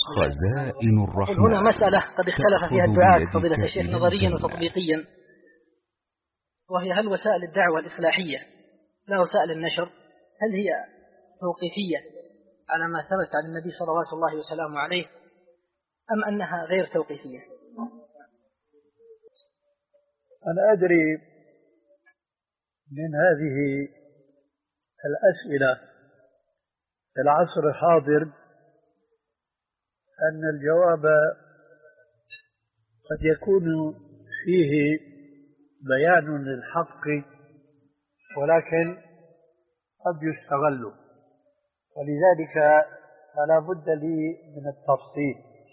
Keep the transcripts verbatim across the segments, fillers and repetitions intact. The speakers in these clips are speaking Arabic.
خزائن الرحمن. هنا مسألة قد اختلف فيها الدعاة فضيلة الشيخ نظريا وتطبيقيا، وهي هل وسائل الدعوة الإصلاحية لا وسائل النشر هل هي توقيفية على ما ثبت عن النبي صلوات الله وسلامه عليه أم أنها غير توقيفية؟ أنا أدري من هذه الأسئلة في العصر الحاضر أن الجواب قد يكون فيه بيان للحق ولكن قد يستغل، ولذلك فلا بد لي من التفصيل.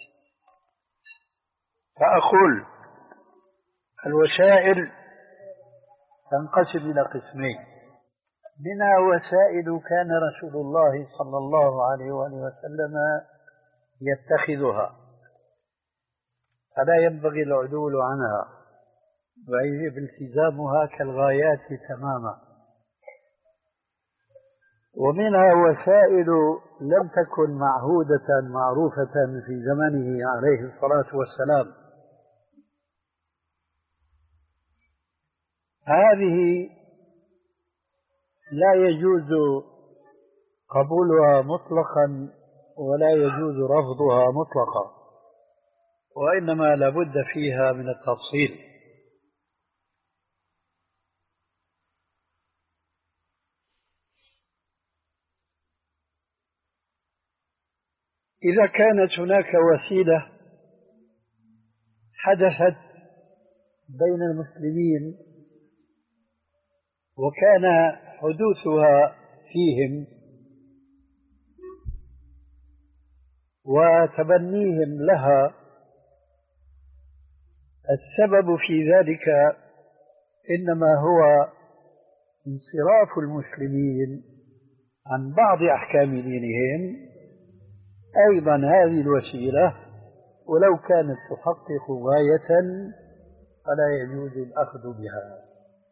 فأقول الوسائل تنقسم إلى قسمين: منها وسائل كان رسول الله صلى الله عليه وآله وسلم يتخذها فلا ينبغي العدول عنها ويجب التزامها كالغايات تماما، ومنها وسائل لم تكن معهودة معروفة في زمنه عليه الصلاة والسلام. هذه لا يجوز قبولها مطلقا ولا يجوز رفضها مطلقا، وإنما لابد فيها من التفصيل. إذا كانت هناك وسيلة حدثت بين المسلمين وكان حدوثها فيهم وتبنيهم لها السبب في ذلك إنما هو انصراف المسلمين عن بعض أحكام دينهم، أيضا هذه الوسيلة ولو كانت تحقق غاية فلا يجوز الأخذ بها.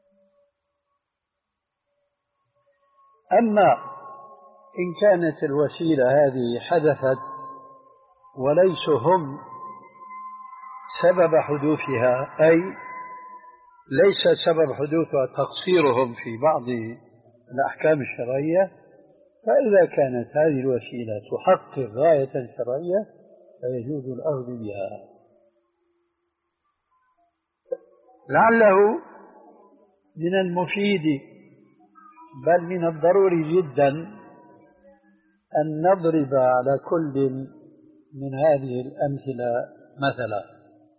أما إن كانت الوسيلة هذه حدثت وليسوا هم سبب حدوثها، أي ليس سبب حدوثها تقصيرهم في بعض الأحكام الشرعية، فإذا كانت هذه الوسيلة تحقق غاية شرعية فيجوز الأخذ بها. لعله من المفيد بل من الضروري جدا أن نضرب على كل من هذه الأمثلة مثلا.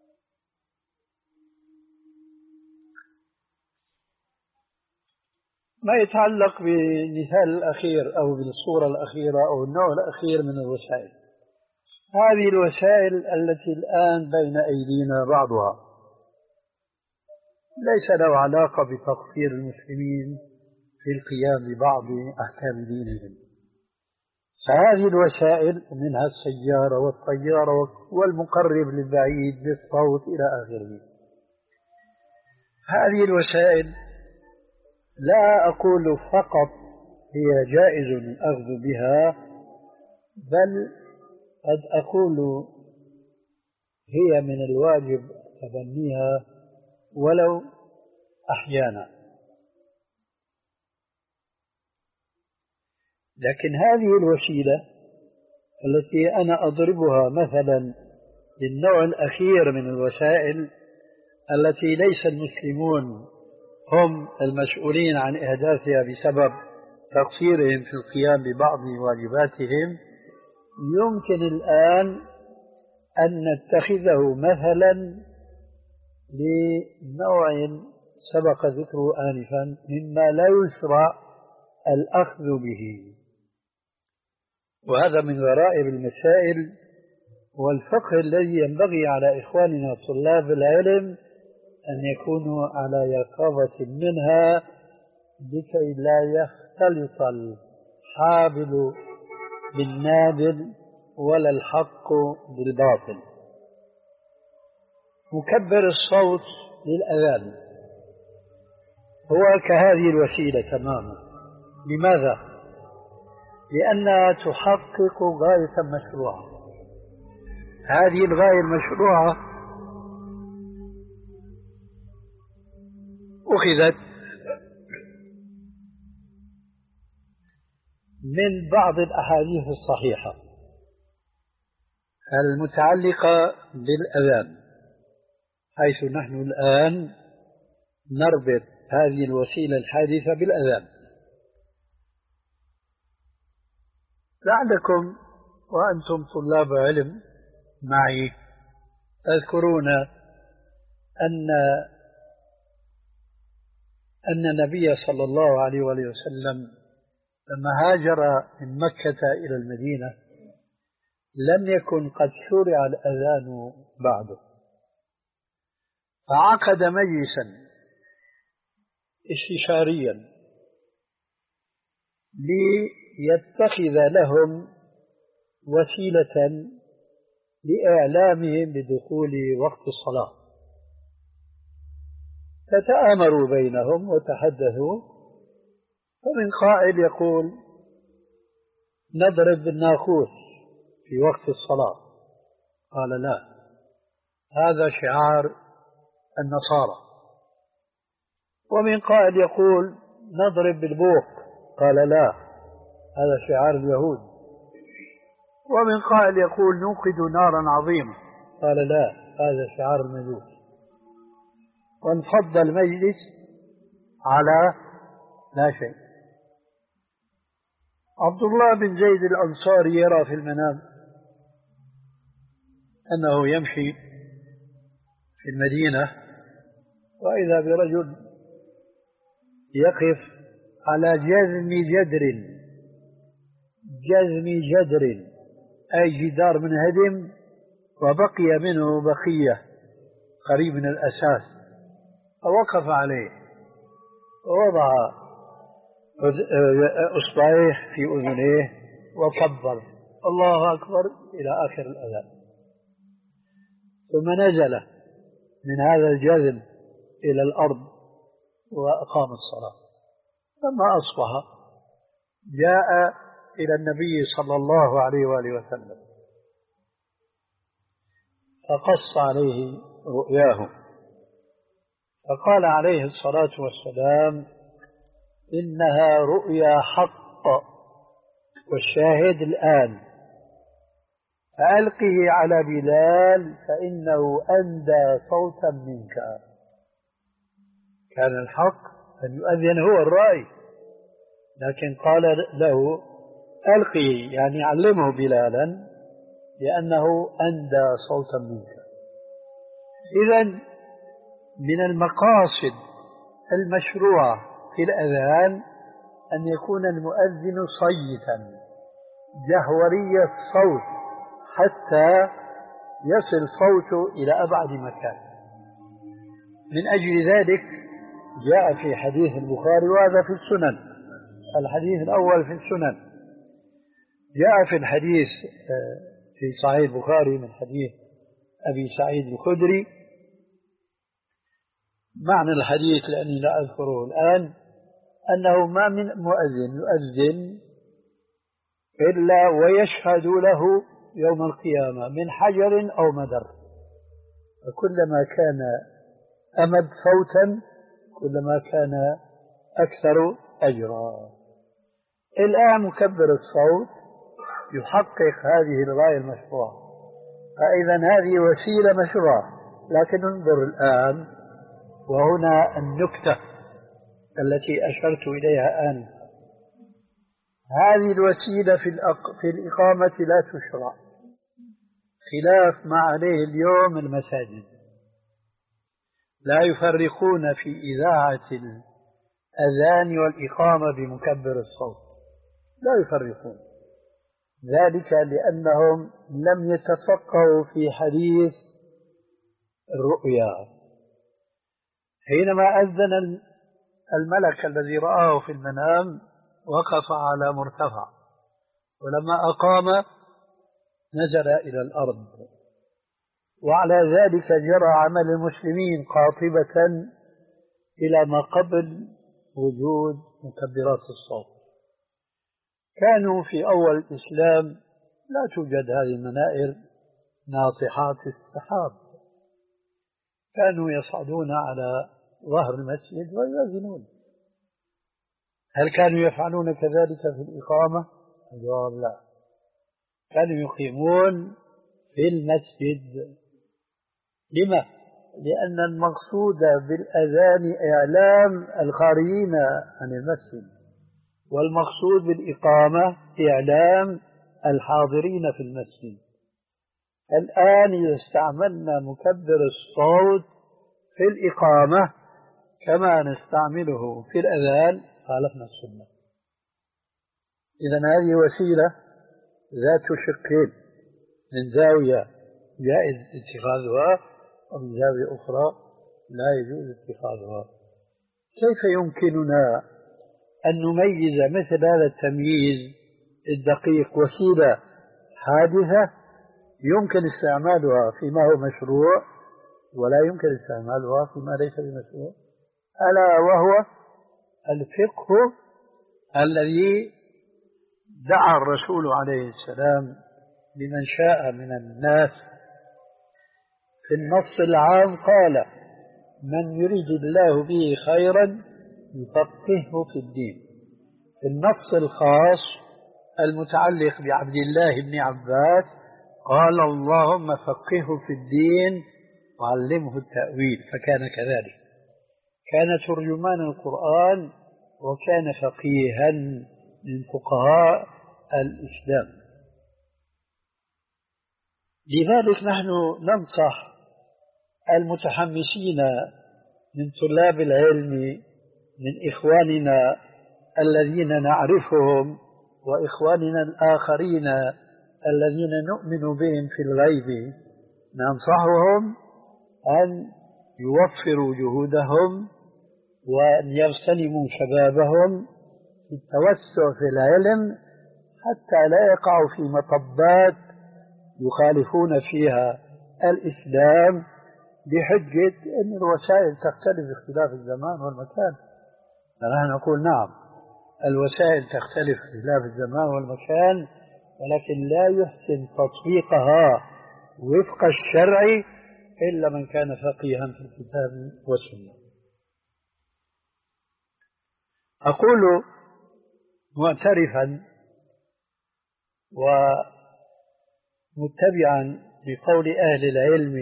ما يتعلق بالمثال الأخير أو بالصورة الأخيرة أو النوع الأخير من الوسائل، هذه الوسائل التي الآن بين أيدينا بعضها ليس له علاقة بتقصير المسلمين في القيام ببعض أحكام دينهم، فهذه الوسائل منها السيارة والطيارة والمقرب للبعيد بالصوت إلى آخره. هذه الوسائل لا أقول فقط هي جائز الأخذ بها، بل قد أقول هي من الواجب تبنيها ولو أحيانا. لكن هذه الوسيلة التي أنا أضربها مثلا للنوع الأخير من الوسائل التي ليس المسلمون هم المسؤولين عن إحداثها بسبب تقصيرهم في القيام ببعض واجباتهم، يمكن الآن أن نتخذه مثلا لنوع سبق ذكره آنفا مما لا يشرع الأخذ به، وهذا من غرائب المسائل والفقه الذي ينبغي على إخواننا طلاب العلم أن يكونوا على يقظة منها لكي لا يختلط الحابل بالنابل ولا الحق بالباطل. مكبر الصوت للأذان هو كهذه الوسيلة تماما. لماذا؟ لأنها تحقق غاية مشروعة، هذه الغاية المشروعة أخذت من بعض الأحاديث الصحيحة المتعلقة بالأذان، حيث نحن الآن نربط هذه الوسيلة الحادثة بالأذان. لعلكم وأنتم طلاب علم معي تذكرون أن أن النبي صلى الله عليه وآله وسلم لما هاجر من مكة إلى المدينة لم يكن قد شرع الأذان بعده، فعقد مجلسا استشاريا ليتخذ لهم وسيلة لإعلامهم بدخول وقت الصلاة. فتآمروا بينهم وتحدثوا، فمن قائل يقول نضرب بالناقوس في وقت الصلاة، قال لا، هذا شعار النصارى. ومن قائل يقول نضرب بالبوق، قال لا، هذا شعار اليهود. ومن قائل يقول نوقد نارا عظيمة، قال لا، هذا شعار المجوس. وانفض المجلس على لا شيء. عبد الله بن زيد الأنصاري يرى في المنام أنه يمشي في المدينة وإذا برجل يقف على جذم جدر، جذم جدر أي جدار منهدم وبقي منه بقية قريب من الأساس، فوقف عليه ووضع أصبعيه في أذنيه وكبر الله أكبر إلى آخر الأذان، ثم نزل من هذا الجذم إلى الأرض وأقام الصلاة. لما أصبح جاء إلى النبي صلى الله عليه وآله وسلم فقص عليه رؤياه، فقال عليه الصلاة والسلام إنها رؤيا حق، والشاهد الآن، فألقه على بلال فإنه أندى صوتا منك. كان الحق أن يؤذن هو الرأي، لكن قال له ألقه يعني علمه بلالا لأنه أندى صوتا منك. إذن من المقاصد المشروعة في الأذان أن يكون المؤذن صيتا جهوري الصوت حتى يصل صوته إلى أبعد مكان. من أجل ذلك جاء في حديث البخاري، وهذا في السنن، الحديث الأول في السنن، جاء في الحديث في صحيح البخاري من حديث أبي سعيد الخدري، معنى الحديث لأني لا أذكره الآن، أنه ما من مؤذن يؤذن إلا ويشهد له يوم القيامة من حجر أو مدر، فكلما كان أمد صوتا كلما كان أكثر أجرا. الآن مكبر الصوت يحقق هذه الغاية المشروعة، فإذا هذه وسيلة مشروعة. لكن انظر الآن، وهنا النكتة التي أشرت إليها آنفا، هذه الوسيلة في, في الإقامة لا تشرع، خلاف ما عليه اليوم المساجد، لا يفرقون في إذاعة الأذان والإقامة بمكبر الصوت، لا يفرقون، ذلك لأنهم لم يتفقهوا في حديث الرؤيا. حينما أذن الملك الذي رآه في المنام وقف على مرتفع، ولما أقام نزل إلى الأرض، وعلى ذلك جرى عمل المسلمين قاطبة إلى ما قبل وجود مكبرات الصوت. كانوا في أول الإسلام لا توجد هذه المنائر ناطحات السحاب، كانوا يصعدون على ظهر المسجد ويؤذنون. هل كانوا يفعلون كذلك في الإقامة؟ الجواب لا، كانوا يقيمون في المسجد. لما؟ لأن المقصود بالأذان إعلام الخارجين عن المسجد، والمقصود بالإقامة إعلام الحاضرين في المسجد. الآن إذا استعملنا مكبر الصوت في الإقامة كما نستعمله في الأذان خالفنا السنة. إذن هذه وسيلة ذات شقين، من زاوية جائز اتخاذها ومن زاوية أخرى لا يجوز اتخاذها. كيف يمكننا أن نميز مثل هذا التمييز الدقيق؟ وسيلة حادثة يمكن استعمالها فيما هو مشروع ولا يمكن استعمالها فيما ليس بمشروع، ألا وهو الفقه الذي دعا الرسول عليه السلام لمن شاء من الناس. في النص العام قال: من يريد الله به خيرا يفقهه في الدين. في النص الخاص المتعلق بعبد الله بن عباس قال: اللهم فقهه في الدين وعلمه التأويل. فكان كذلك، كان ترجمان القرآن وكان فقيها من فقهاء الإسلام. لذلك نحن ننصح المتحمسين من طلاب العلم، من إخواننا الذين نعرفهم وإخواننا الآخرين الذين نؤمن بهم في الغيب، ننصحهم أن يوفروا جهودهم وأن يغتنموا شبابهم في التوسع في العلم حتى لا يقعوا في مطبات يخالفون فيها الإسلام بحجة أن الوسائل تختلف باختلاف الزمان والمكان. فنحن نقول نعم، الوسائل تختلف باختلاف الزمان والمكان، ولكن لا يحسن تطبيقها وفق الشرع إلا من كان فقيها في الكتاب والسنة. أقول معترفا ومتبعا بقول أهل العلم: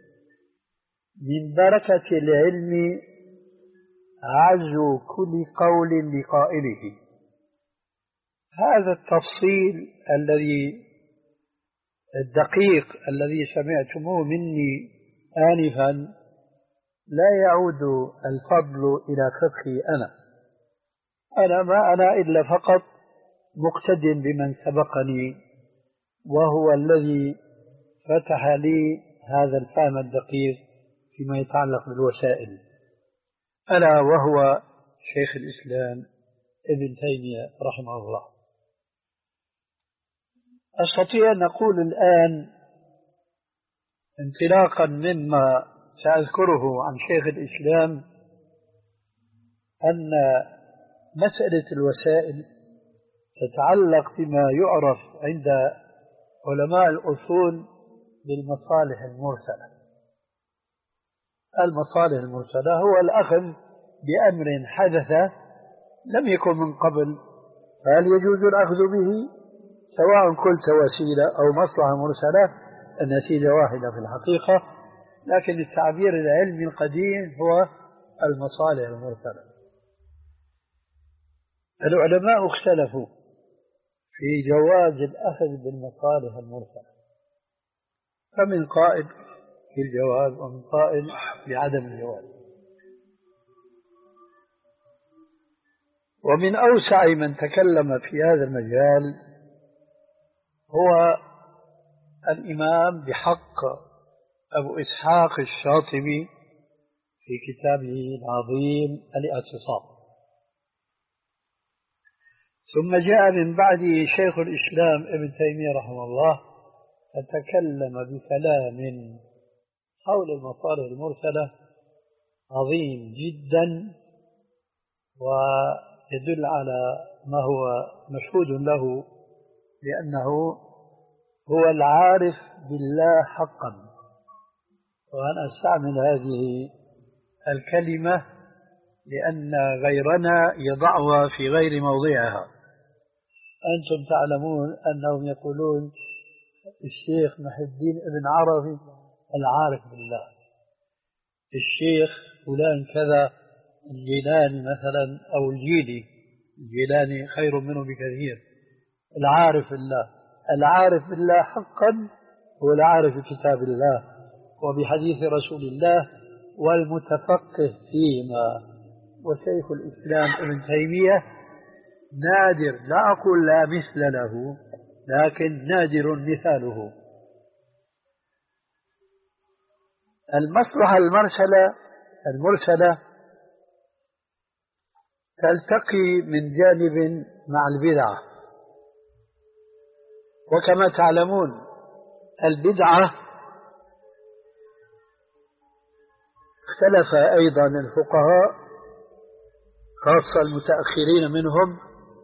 من بركة العلم عزو كل قول لقائله. هذا التفصيل الذي الدقيق الذي سمعتموه مني آنفا لا يعود الفضل إلى فقهي أنا أنا ما أنا إلا فقط مقتد بمن سبقني، وهو الذي فتح لي هذا الفهم الدقيق فيما يتعلق بالوسائل، ألا وهو شيخ الإسلام ابن تيمية رحمه الله. أستطيع أن أقول الآن انطلاقا مما سأذكره عن شيخ الإسلام أن مسألة الوسائل تتعلق بما يعرف عند علماء الأصول بالمصالح المرسلة. المصالح المرسلة هو الأخذ بأمر حدث لم يكن من قبل، فهل يجوز الأخذ به؟ سواء قلت وسيلة أو مصلحة مرسلة النتيجة واحدة في الحقيقة، لكن التعبير العلمي القديم هو المصالح المرسلة. العلماء اختلفوا في جواز الأخذ بالمصالح المرسلة، فمن قائل في الجواز ومن قائل بعدم الجواز. ومن أوسع من تكلم في هذا المجال هو الإمام بحق أبو إسحاق الشاطبي في كتابه العظيم الاعتصام. ثم جاء من بعده شيخ الإسلام ابن تيمية رحمه الله فتكلم بكلام حول المصالح المرسلة عظيم جدا، ويدل على ما هو مشهود له، لأنه هو العارف بالله حقا. وأنا أستعمل هذه الكلمة لأن غيرنا يضعها في غير موضعها. أنتم تعلمون أنهم يقولون الشيخ محي الدين ابن عربي العارف بالله، الشيخ فلان كذا الجيلاني مثلا أو الجيلي، الجيلاني خير منه بكثير، العارف بالله. العارف بالله حقا هو العارف بكتاب الله وبحديث رسول الله والمتفقه فيما. وشيخ الإسلام ابن تيمية نادر، لا أقول لا مثل له، لكن نادر مثاله. المصلحة المرسلة المرسلة تلتقي من جانب مع البدعة، وكما تعلمون البدعة اختلف أيضا الفقهاء خاصة المتأخرين منهم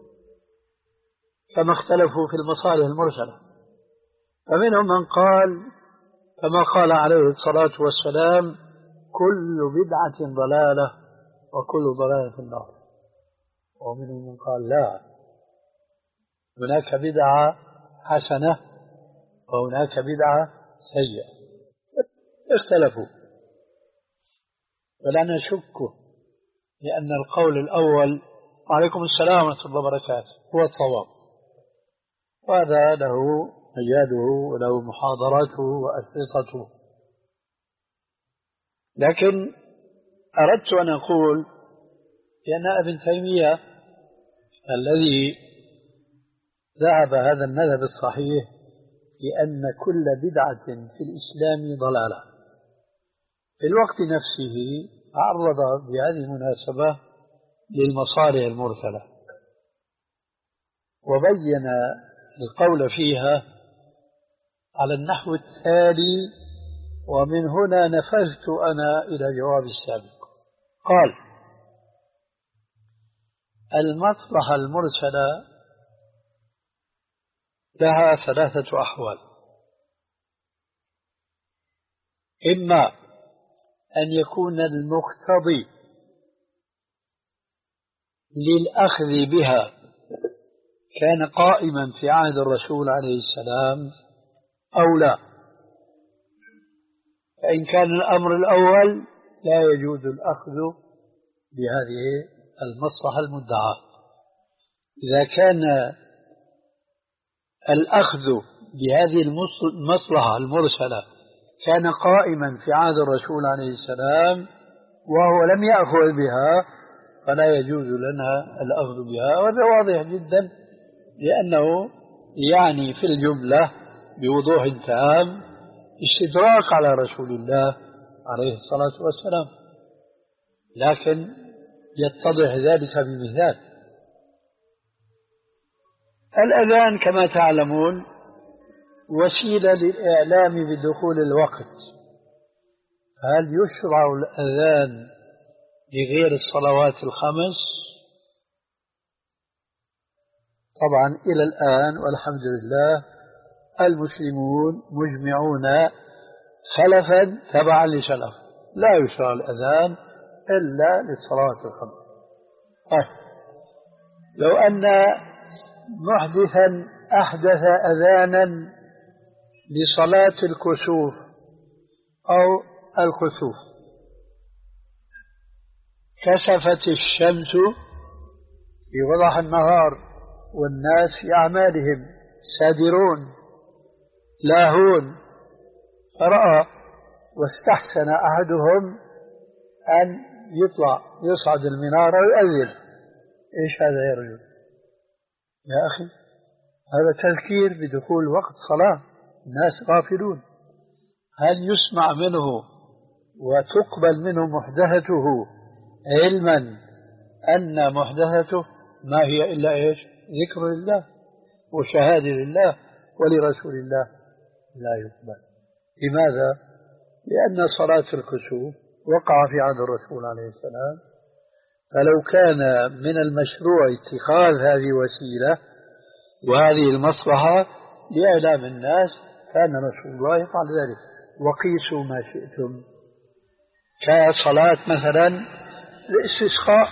كما اختلفوا في المصالح المرسلة. فمنهم من قال كما قال عليه الصلاة والسلام: كل بدعة ضلالة وكل ضلالة في النار. ومنهم من قال لا، هناك بدعة حسنة وهناك بدعة سيئة. اختلفوا، ولا نشك لأن القول الأول وعليكم السلام ورحمة الله وبركاته هو الصواب، وهذا له مجاله وله محاضرته وأشرطته. لكن أردت أن أقول بأن ابن تيمية الذي ذهب هذا المذهب الصحيح بأن كل بدعة في الإسلام ضلالة، في الوقت نفسه عرض بهذه المناسبة للمصالح المرسلة وبين القول فيها على النحو التالي، ومن هنا نفذت أنا إلى جواب السابق. قال: المصلحة المرسلة لها ثلاثة أحوال: إما أن يكون المقتضي للأخذ بها كان قائما في عهد الرسول عليه السلام أو لا. فإن كان الأمر الأول لا يجوز الأخذ بهذه المصلحة المدعاة. إذا كان الأخذ بهذه المصلحة المرسلة كان قائما في عهد الرسول عليه السلام وهو لم يأخذ بها فلا يجوز لنا الأخذ بها. وهذا واضح جدا، لأنه يعني في الجملة بوضوح تام استدراك على رسول الله عليه الصلاة والسلام، لكن يتضح ذلك بمثال. الأذان كما تعلمون وسيلة للإعلام بدخول الوقت. هل يشرع الأذان لغير الصلوات الخمس؟ طبعا إلى الآن والحمد لله المسلمون مجمعون خلفا تبعا لسلف، لا يشرع الأذان إلا للصلوات الخمس. طيب، لو أن محدثا أحدث أذانا لصلاة الكسوف أو الخسوف، كسفت الشمس في وضح النهار والناس في أعمالهم سادرون لاهون، فرأى واستحسن أحدهم أن يطلع يصعد المنارة ويؤذن. إيش هذا يا رجل؟ يا أخي، هذا تذكير بدخول وقت صلاة، الناس غافلون. هل يسمع منه وتقبل منه محدثته علما أن محدثته ما هي إلا إيش؟ ذكر لله وشهادة لله ولرسول الله؟ لا يقبل. لماذا؟ لأن صلاة الكسوف وقع في عهد الرسول عليه السلام، فلو كان من المشروع اتخاذ هذه وسيلة وهذه المصلحة لإعلام الناس كان رسول الله يفعل ذلك. وقيسوا ما شئتم، كصلاة مثلا الاستسقاء،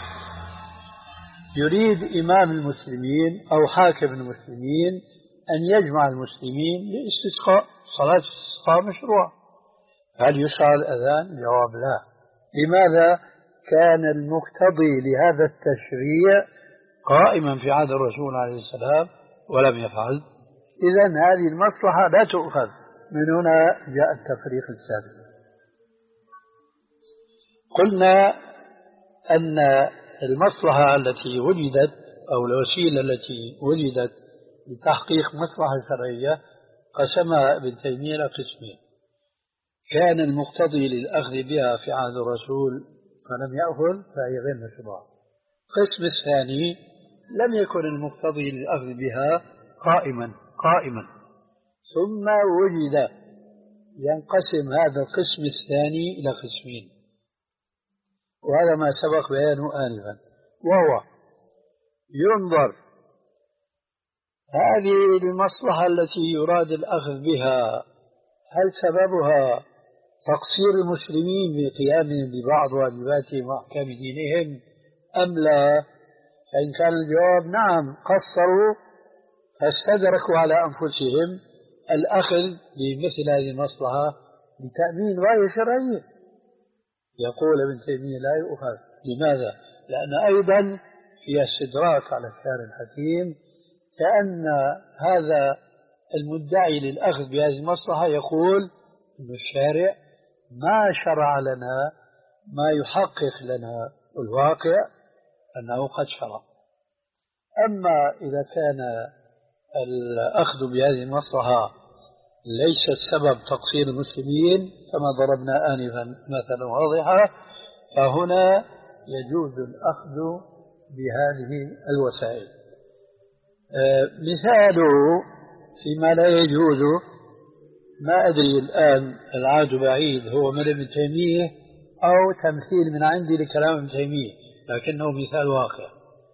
يريد إمام المسلمين أو حاكم المسلمين أن يجمع المسلمين لاستسقاء، صلاة الاستسقاء مشروع. هل يشرع الأذان؟ جواب لا. لماذا؟ كان المقتضي لهذا التشريع قائما في عهد الرسول عليه السلام ولم يفعل. إذن هذه المصلحة لا تؤخذ. من هنا جاء التفريق الثالث. قلنا أن المصلحة التي وجدت أو الوسيلة التي وجدت لتحقيق مصلحة شرعية قسمها ابن تيمية إلى قسمين. كان المقتضي للأخذ بها في عهد الرسول فلم يأخذ فهي غير مشروعة. القسم الثاني لم يكن المقتضي للأخذ بها قائما قائما ثم وجد. ينقسم هذا القسم الثاني إلى قسمين، وهذا ما سبق بيانه آنفا، وهو ينظر هذه المصلحة التي يراد الأخذ بها هل سببها تقصير المسلمين بقيامهم ببعض واجباتهم وأحكام دينهم أم لا؟ فإن كان الجواب نعم قصروا فاستدركوا على أنفسهم الأخذ بمثل هذه المصلحة لتأمين غاية شرعية، يقول ابن تيمية لا يؤخذ. لماذا؟ لأن أيضا في استدراك على الشارع الحكيم، كأن هذا المدعي للأخذ بهذه المصلحة يقول أن الشارع ما شرع لنا ما يحقق لنا الواقع أنه قد شرع. أما إذا كان الأخذ بهذه المصلحة ليس السبب تقصير المسلمين كما ضربنا آنفا مثلا واضحة، فهنا يجوز الأخذ بهذه الوسائل. آه مثاله فيما لا يجوز، ما أدري الآن العاد بعيد هو من ابن تيمية أو تمثيل من عندي لكلام ابن تيمية، لكنه مثال واقع.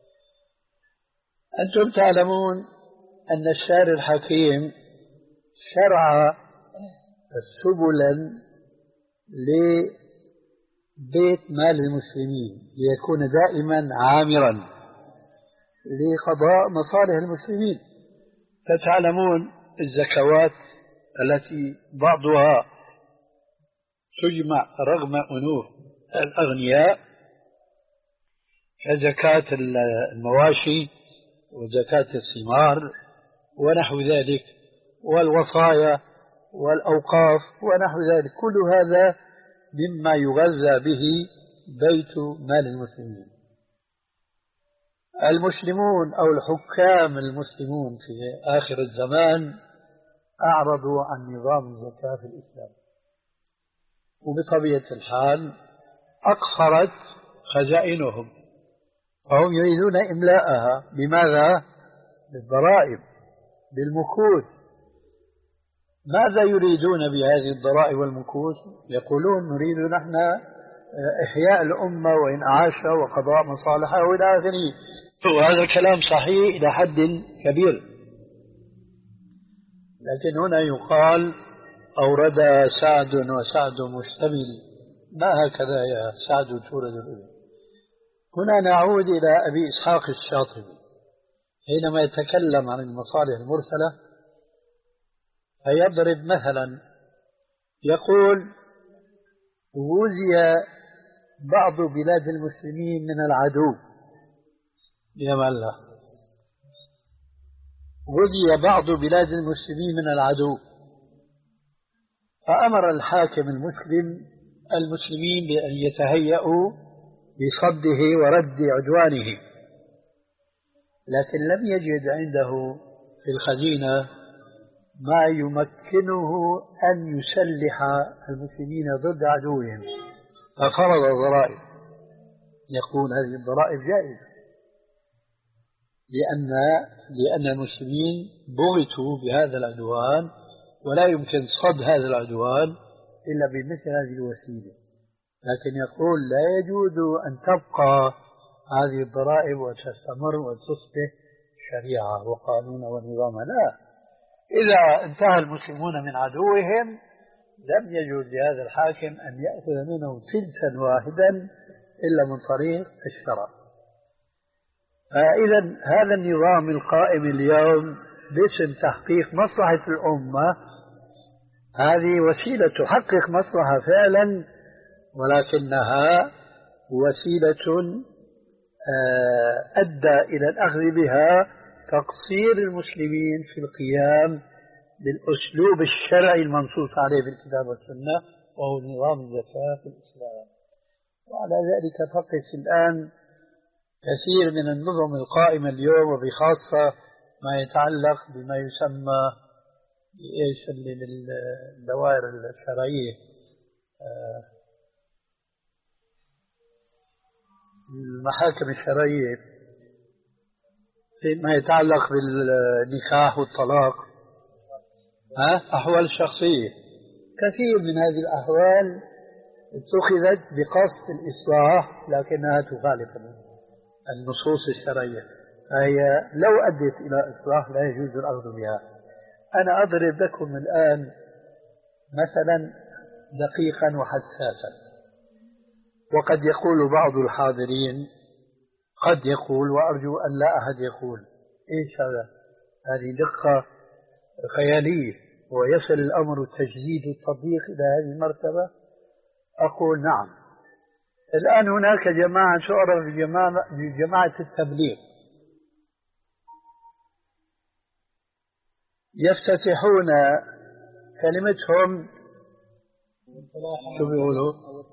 أنتم تعلمون أن الشارع الحكيم شرع سبلا لبيت مال المسلمين ليكون دائما عامرا لقضاء مصالح المسلمين. فتعلمون الزكوات التي بعضها تجمع رغم أنوف الأغنياء كزكاة المواشي وزكاة الثمار ونحو ذلك، والوصايا والأوقاف ونحو ذلك، كل هذا مما يغذى به بيت مال المسلمين. المسلمون أو الحكام المسلمون في آخر الزمان أعرضوا عن نظام الزكاة في الإسلام، وبطبيعة الحال أقصرت خزائنهم، فهم يريدون إملاءها. بماذا؟ بالضرائب، بالمكوث. ماذا يريدون بهذه الضرائب والمكوث؟ يقولون نريد نحن إحياء الأمة وإن عاش وقضاء مصالحها وإلى آخره. وهذا الكلام صحيح إلى حد كبير، لكن هنا يقال أورد سعد وسعد مشتمل، ما هكذا يا سعد تورد الأذن. هنا نعود إلى أبي إسحاق الشاطبي حينما يتكلم عن المصالح المرسلة، فيضرب مثلا يقول غزي بعض بلاد المسلمين من العدو بأمان الله، غزي بعض بلاد المسلمين من العدو، فأمر الحاكم المسلم المسلمين بأن يتهيئوا بصده ورد عدوانه، لكن لم يجد عنده في الخزينة ما يمكنه أن يسلح المسلمين ضد عدوهم، ففرض الضرائب. يقول هذه الضرائب جائزة لأن لأن المسلمين بغتوا بهذا العدوان ولا يمكن صد هذا العدوان إلا بمثل هذه الوسيلة. لكن يقول لا يجوز أن تبقى هذه الضرائب وتستمر وتصبح شريعة وقانون ونظام، لا، إذا انتهى المسلمون من عدوهم لم يجوز لهذا الحاكم أن يأخذ منهم فلسا واحدا إلا من طريق الشرع. فإذا هذا النظام القائم اليوم باسم تحقيق مصلحة الأمة، هذه وسيلة تحقق مصلحة فعلا، ولكنها وسيلة أدى إلى الأخذ بها تقصير المسلمين في القيام بالأسلوب الشرعي المنصوص عليه في الكتاب والسنة، وهو نظام الزكاة في الإسلام. وعلى ذلك فقس الآن كثير من النظم القائمة اليوم، وبخاصة ما يتعلق بما يسمى بإيش اللي بالدوائر الشرعية، المحاكم الشرعية، فيما يتعلق بالنكاح والطلاق، ها أحوال الشخصية. كثير من هذه الأحوال اتخذت بقصد الإصلاح لكنها تخالف النصوص الشرعية، فهي لو أدت إلى إصلاح لا يجوز الأخذ بها. أنا أضرب لكم الآن مثلا دقيقا وحساسا، وقد يقول بعض الحاضرين، قد يقول وأرجو أن لا أحد يقول إيش هذا، هذه دقة خيالية ويصل الأمر التجديد والتطبيق إلى هذه المرتبة. أقول نعم. الآن هناك جماعة تعرف بجماعة, بجماعة التبليغ، يفتتحون كلمتهم شو بيقولوا؟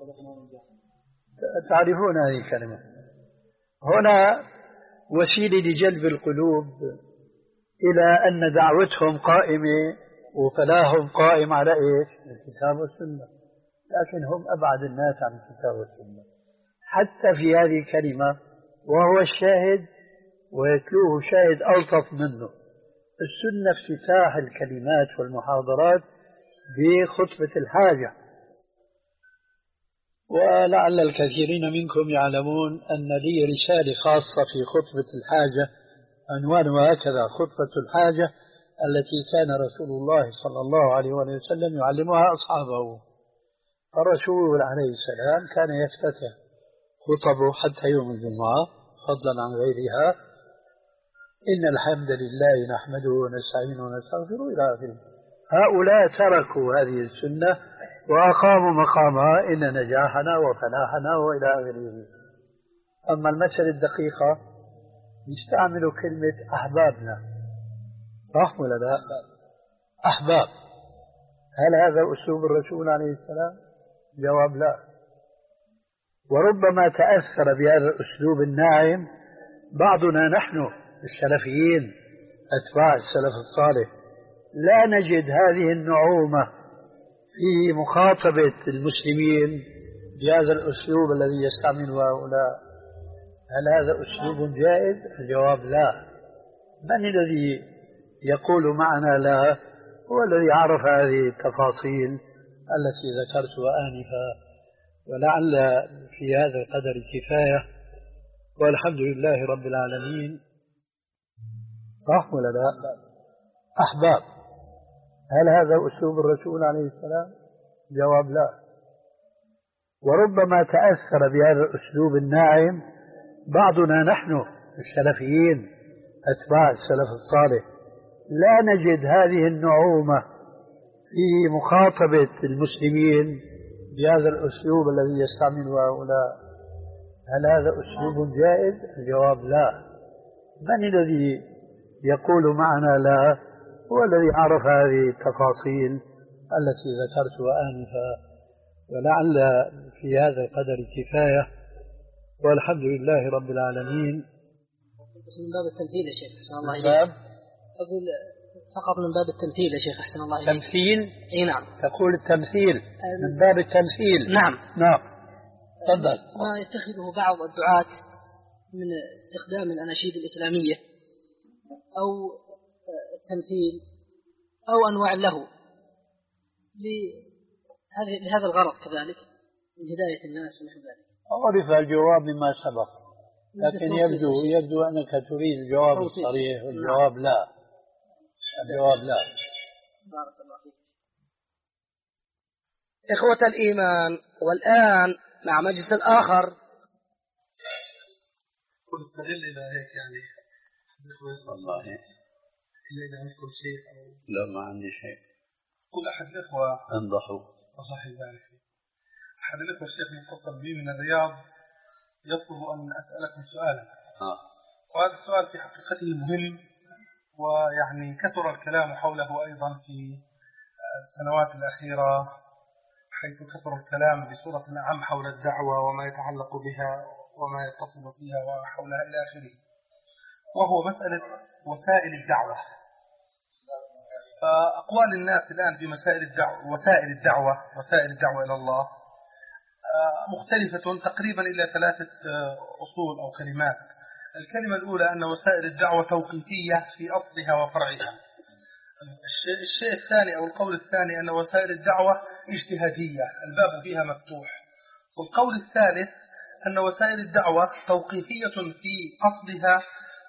تعرفون هذه الكلمة. هنا وسيلة لجلب القلوب إلى أن دعوتهم قائمة وفلاحهم قائم على إيش؟ الكتاب والسنة، لكن هم أبعد الناس عن الكتاب والسنة حتى في هذه الكلمة، وهو الشاهد ويتلوه شاهد ألطف منه. السنة افتتاح الكلمات والمحاضرات بخطبة الحاجة، ولعل الكثيرين منكم يعلمون أن لي رسالة خاصة في خطبة الحاجة عنوانها هكذا: خطبة الحاجة التي كان رسول الله صلى الله عليه وسلم يعلمها أصحابه. الرسول عليه السلام كان يفتتح خطبه حتى يوم الجمعة فضلا عن غيرها: إن الحمد لله نحمده ونستعينه ونستغفره إلى آخره. هؤلاء تركوا هذه السنة وأقاموا مقامها إن نجاحنا وفلاحنا وإلى آخره. أما المسألة الدقيقة يستعملوا كلمة أحبابنا، صح ولا لا؟ أحباب. هل هذا أسلوب الرسول عليه السلام؟ جواب لا. وربما تأثر بهذا الأسلوب الناعم بعضنا نحن السلفيين أتباع السلف الصالح، لا نجد هذه النعومة في مخاطبة المسلمين بهذا الأسلوب الذي يستعمله هؤلاء. هل هذا أسلوب جائز؟ الجواب لا. من الذي يقول معنا لا؟ هو الذي عرف هذه التفاصيل التي ذكرتها آنفا. ولعل في هذا القدر كفاية، والحمد لله رب العالمين. صح ولا لا؟ أحباب. هل هذا أسلوب الرسول عليه السلام؟ جواب لا. وربما تأثر بهذا الأسلوب الناعم بعضنا نحن السلفيين أتباع السلف الصالح، لا نجد هذه النعومة في مخاطبة المسلمين بهذا الأسلوب الذي يستعمله هؤلاء. هل هذا أسلوب جائز؟ الجواب لا. من الذي يقول معنا لا؟ هو الذي عرف هذه التفاصيل التي ذكرتها آنفا. ولعل في هذا القدر كفاية، والحمد لله رب العالمين. من باب التمثيل يا شيخ أحسن الله إليك. أقول فقط من باب التمثيل يا شيخ أحسن الله إليك. تمثيل؟ أي نعم. تقول التمثيل من باب التمثيل. نعم نعم. تفضل. ما يتخذه بعض الدعاة من استخدام الأناشيد الإسلامية أو التمثيل أو أنواع له لهذا الغرض كذلك من هداية الناس ونحو ذلك. أعرف الجواب مما سبق، لكن يبدو يبدو أنك تريد الجواب الصريح، والجواب لا. الجواب لا. بارك الله فيك. إخوة الإيمان، والآن مع مجلس الآخر. كنت استغل إلى هيك يعني والله إلا إذا عندكم شيء أو لا ما عندي شيء. كل أحد الإخوة انضحوا الله يبارك فيك. أحد الإخوة الشيخ متصل بي من الرياض يطلب أن أسألكم سؤالا. آه. وهذا السؤال في حقيقته مهم، ويعني كثر الكلام حوله أيضا في السنوات الأخيرة، حيث كثر الكلام بصورة عام حول الدعوة وما يتعلق بها وما يتصل فيها وحولها إلى آخره، وهو مسألة وسائل الدعوة. فأقوال الناس الآن في مسائل الدعوة وسائل الدعوة وسائل الدعوة إلى الله مختلفة تقريبا إلى ثلاثة أصول أو كلمات. الكلمة الأولى أن وسائل الدعوة توقيفية في أصلها وفرعها. الشيء الثاني أو القول الثاني أن وسائل الدعوة اجتهادية، الباب فيها مفتوح. والقول الثالث أن وسائل الدعوة توقيفية في أصلها،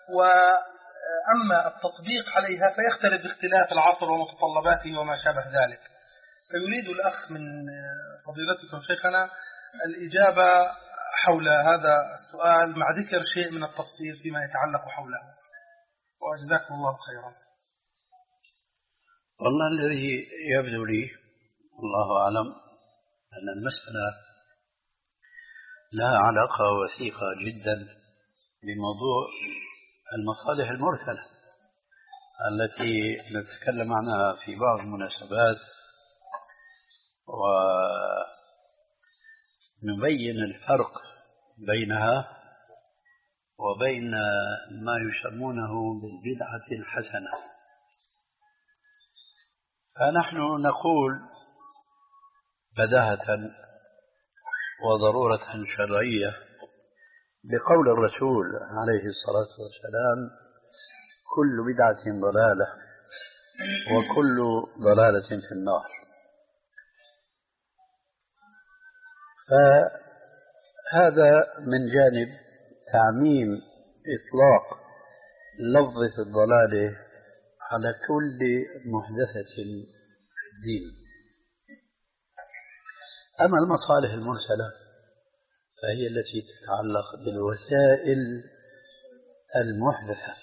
وأما التطبيق عليها فيختلف باختلاف العصر ومتطلباته وما شابه ذلك. فيريد الأخ من فضيلتكم شيخنا الإجابة حول هذا السؤال مع ذكر شيء من التفصيل فيما يتعلق حوله، وجزاكم الله خيرا. والله الذي يبدو لي الله أعلم أن المسألة لها علاقة وثيقة جدا بموضوع المصالح المرسلة التي نتكلم عنها في بعض المناسبات، ونبين الفرق بينها وبين ما يسمونه بالبدعة الحسنة. فنحن نقول بداهة وضرورة شرعية بقول الرسول عليه الصلاة والسلام: كل بدعة ضلالة وكل ضلالة في النار. فهذا من جانب تعميم إطلاق لفظة الضلالة على كل محدثة في الدين. أما المصالح المرسلة فهي التي تتعلق بالوسائل المحدثة.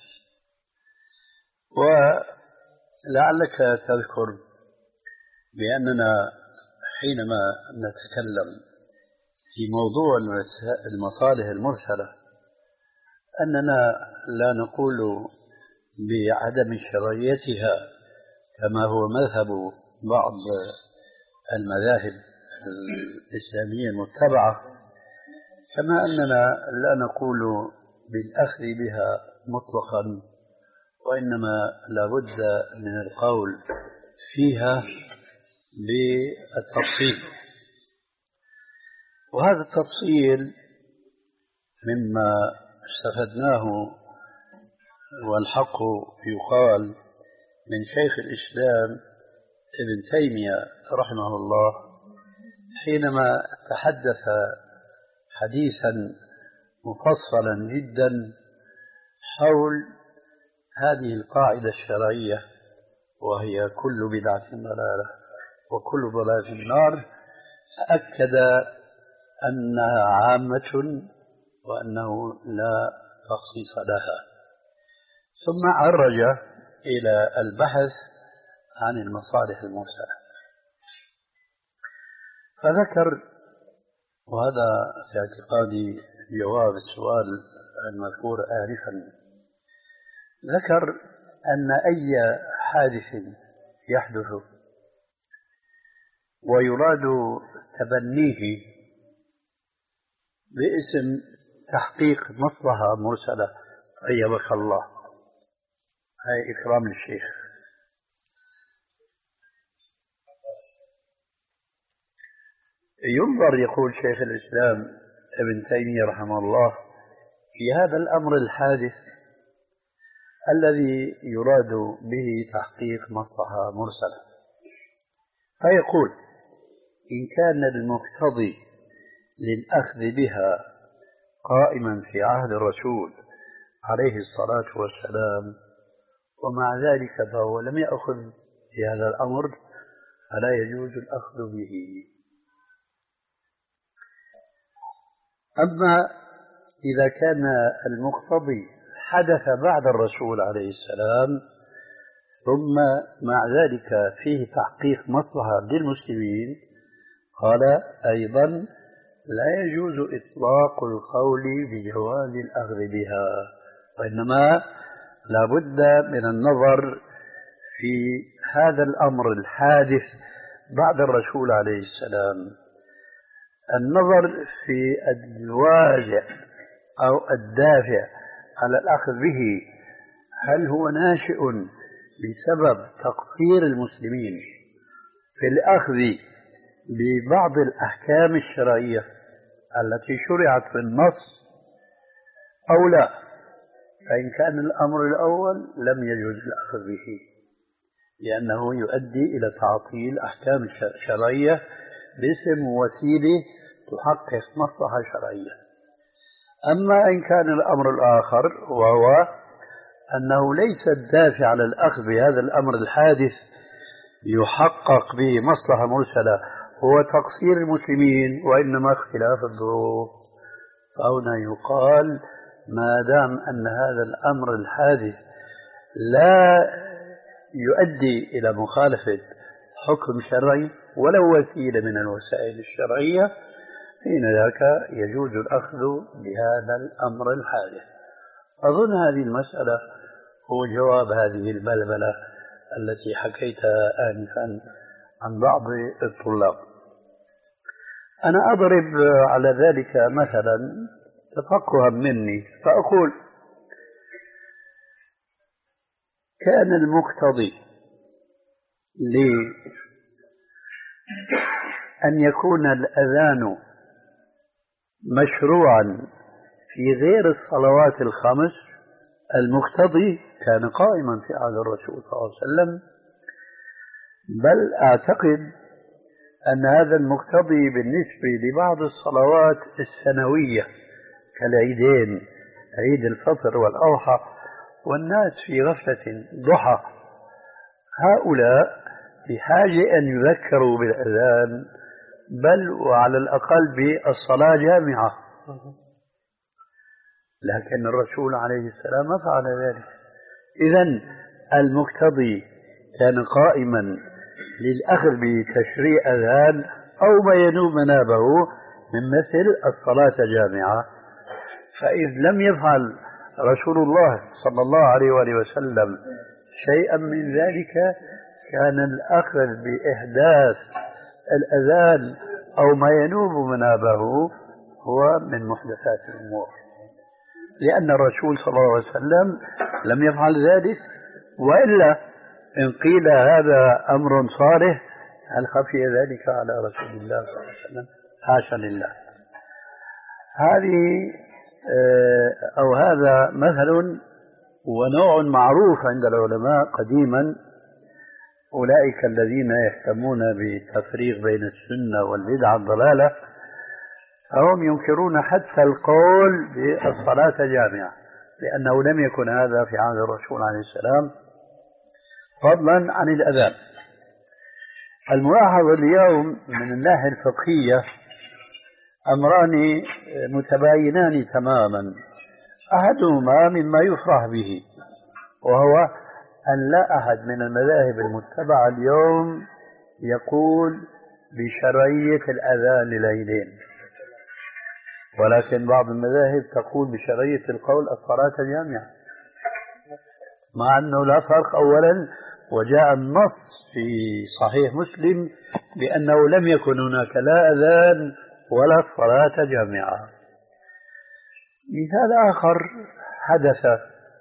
ولعلك تذكر بأننا حينما نتكلم في موضوع المصالح المرسلة أننا لا نقول بعدم شرعيتها كما هو مذهب بعض المذاهب الإسلامية المتبعة، كما أننا لا نقول بالأخذ بها مطلقا، وإنما لا بد من القول فيها بالتفصيل. وهذا التفصيل مما استفدناه والحق يقال من شيخ الإسلام ابن تيمية رحمه الله حينما تحدث حديثا مفصلا جدا حول هذه القاعدة الشرعية، وهي كل بدعة ضلالة وكل ضلالة في النار، فأكد أنها عامة وأنه لا تخصيص لها، ثم عرج إلى البحث عن المصالح المرسلة فذكر، وهذا في اعتقادي جواب السؤال المذكور آنفا، ذكر أن أي حادث يحدث ويراد تبنيه باسم تحقيق مصلحة مرسلة طيبك الله، هاي إكرام الشيخ، ينظر يقول شيخ الإسلام ابن تيمية رحمه الله في هذا الأمر الحادث الذي يراد به تحقيق مصلحة مرسلة، فيقول: إن كان المقتضي للأخذ بها قائما في عهد الرسول عليه الصلاة والسلام ومع ذلك فهو لم يأخذ في هذا الأمر فلا يجوز الأخذ به. أما إذا كان المقتضي حدث بعد الرسول عليه السلام ثم مع ذلك فيه تحقيق مصلحة للمسلمين، قال أيضا لا يجوز إطلاق القول بجواز الأخذ بها، وإنما لا بد من النظر في هذا الأمر الحادث بعد الرسول عليه السلام، النظر في الواجع أو الدافع على الأخذ به، هل هو ناشئ بسبب تقصير المسلمين في الأخذ ببعض الأحكام الشرعية التي شرعت في النص أو لا؟ فإن كان الأمر الأول لم يجوز الأخذ به، لأنه يؤدي إلى تعطيل أحكام شرعية باسم وسيلة تحقق مصلحة شرعية. أما إن كان الأمر الآخر وهو أنه ليس الدافع على الأخذ بهذا الأمر الحادث يحقق به مصلحة مرسلة هو تقصير المسلمين وإنما اختلاف الظروف، فهنا يقال ما دام أن هذا الأمر الحادث لا يؤدي إلى مخالفة حكم شرعي ولو وسيلة من الوسائل الشرعية، حين ذاك يجوز الأخذ بهذا الأمر الحادث. أظن هذه المسألة هو جواب هذه البلبلة التي حكيتها آنفا عن بعض الطلاب. أنا أضرب على ذلك مثلا تفقها مني فأقول كان المقتضي لأن يكون الأذان مشروعا في غير الصلوات الخمس، المقتضي كان قائما في عهد الرسول صلى الله عليه وسلم، بل أعتقد أن هذا المقتضي بالنسبة لبعض الصلوات السنوية كالعيدين، عيد الفطر والأضحى، والناس في غفلة ضحى، هؤلاء بحاجة أن يذكروا بالأذان بل وعلى الأقل بالصلاة جامعة، لكن الرسول عليه السلام ما فعل ذلك. إذن المقتضي كان قائما للأخذ بتشريع أذان أو ما ينوب منابه من مثل الصلاة جامعة، فإذ لم يفعل رسول الله صلى الله عليه وآله وسلم شيئا من ذلك كان الأخذ بإحداث الأذان أو ما ينوب منابه هو من محدثات الأمور، لأن الرسول صلى الله عليه وسلم لم يفعل ذلك، وإلا إن قيل هذا أمر صالح هل خفي ذلك على رسول الله صلى الله عليه وسلم؟ حاشا لله. هذه أو هذا مثل ونوع معروف عند العلماء قديما، أولئك الذين يهتمون بالتفريق بين السنة والبدعة الضلالة فهم ينكرون حتى القول بالصلاة جامعة، لأنه لم يكن هذا في عهد الرسول عليه السلام، فضلا عن الأذان. الملاحظ اليوم من الناحية الفقهية أمران متباينان تماما، أحدهما مما يفرح به، وهو أن لا أحد من المذاهب المتبعة اليوم يقول بشرعية الأذان للعيدين، ولكن بعض المذاهب تقول بشرعية القول الصلاة جامعة، مع أنه لا فرق. أولا وجاء النص في صحيح مسلم بأنه لم يكن هناك لا أذان ولا الصلاة جامعة. مثال آخر حدث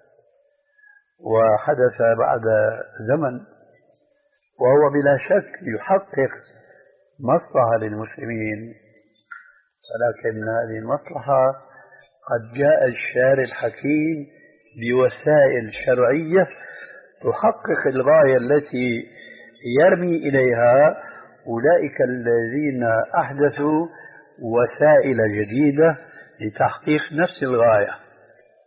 وحدث بعد زمن، وهو بلا شك يحقق مصلحة للمسلمين، ولكن هذه المصلحة قد جاء الشارع الحكيم بوسائل شرعية تحقق الغاية التي يرمي إليها أولئك الذين أحدثوا وسائل جديدة لتحقيق نفس الغاية،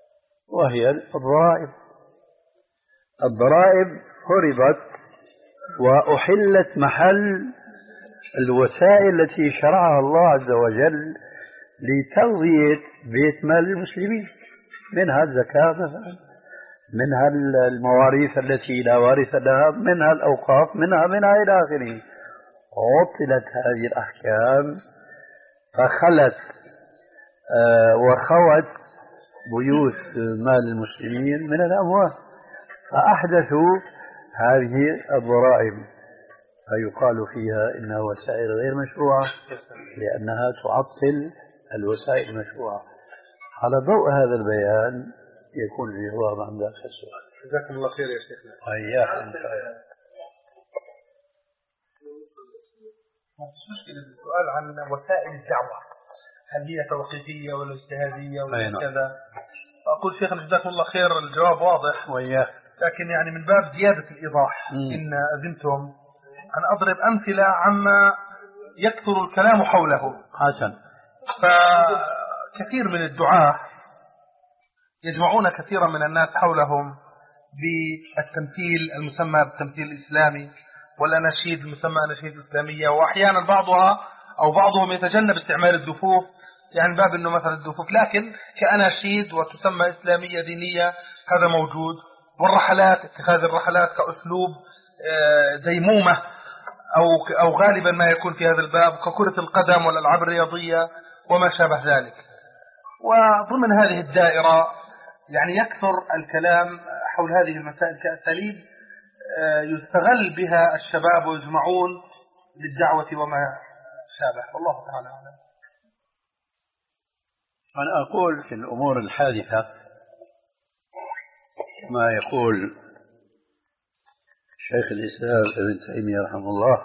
وهي الضرائب. الضرائب فرضت وأحلت محل الوسائل التي شرعها الله عز وجل لتغذية بيت مال المسلمين، منها الزكاة مثلا، منها المواريث التي لا وارث لها، منها الأوقاف، منها منها إلى آخره. عطلت هذه الأحكام فخلت آه وخوت بيوت مال المسلمين من الأموال، فأحدثوا هذه الضرائب، فيقال فيها إنها وسائل غير مشروعة لأنها تعطل الوسائل المشروعة. على ضوء هذا البيان يكون الجواب عن ذاك السؤال. جزاكم الله خير يا شيخنا. وإياكم. مشكلة السؤال عن وسائل الدعوة، هل هي توقيفية ولا اجتهادية ولا كذا؟ أقول شيخنا جزاكم الله خير، الجواب واضح وإياك، لكن يعني من باب زيادة الإيضاح م. إن أذنتم أن أضرب أمثلة عما يكثر الكلام حوله. حسن. فكثير من الدعاة يجمعون كثيرا من الناس حولهم بالتمثيل المسمى بالتمثيل الإسلامي والأناشيد المسمى أناشيد إسلامية، وأحيانا بعضها أو بعضهم يتجنب استعمال الدفوف، يعني باب أنه مثلا الدفوف لكن كأناشيد وتسمى إسلامية دينية، هذا موجود. والرحلات، اتخاذ الرحلات كأسلوب ديمومة أو أو غالبا ما يكون في هذا الباب، ككرة القدم والألعاب الرياضية وما شابه ذلك. وضمن هذه الدائرة يعني يكثر الكلام حول هذه المسائل كأساليب يستغل بها الشباب ويجمعون للدعوة وما شابه، والله تعالى أعلم. أنا أقول في الأمور الحادثة ما يقول شيخ الإسلام ابن تيمية رحمه الله: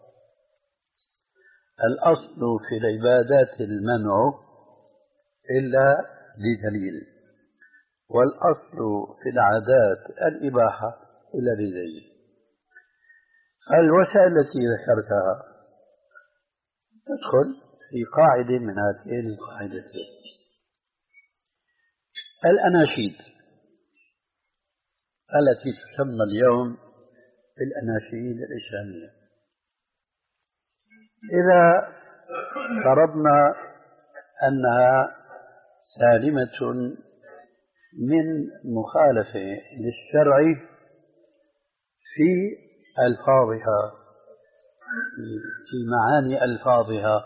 الأصل في العبادات المنع إلا لدليل، والأصل في العادات الإباحة إلا لدليل. الوسائل التي ذكرتها تدخل في قاعدة من هاتين القاعدتين. الأناشيد التي تسمى اليوم بالأناشيد الإسلامية، إذا فرضنا أنها سالمة من مخالفة للشرع في ألفاظها، في معاني ألفاظها،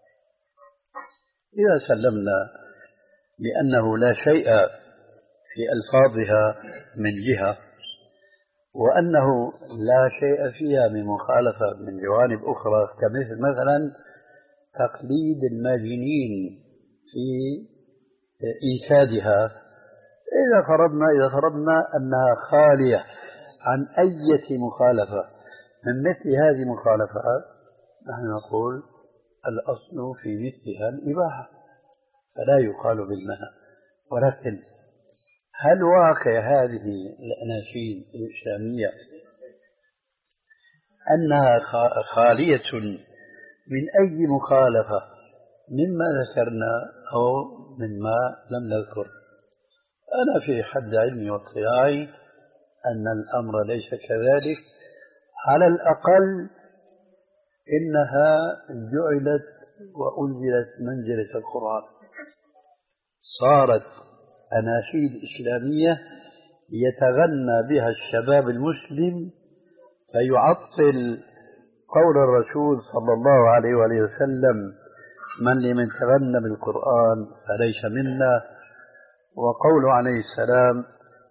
إذا سلمنا لأنه لا شيء في ألفاظها من جهة، وأنه لا شيء فيها من مخالفة من جوانب أخرى، كمثل مثلا تقليد الماجنين في إيسادها، إذا فرضنا إذا فرضنا أنها خالية عن أي مخالفة من مثل هذه المخالفات، نحن نقول الأصل في مثلها الإباحة، فلا يقال بالمنع. ولكن هل واقع هذه الأناشيد الإسلامية أنها خالية من أي مخالفة مما ذكرنا أو مما لم نذكر؟ أنا في حد علمي واطلاعي أن الأمر ليس كذلك. على الأقل إنها جعلت وأنزلت منزلة القرآن، صارت أناشيد إسلامية يتغنى بها الشباب المسلم، فيعطل قول الرسول صلى الله عليه وآله وسلم: من لمن تغنى بالقرآن فليس منا، وقوله عليه السلام: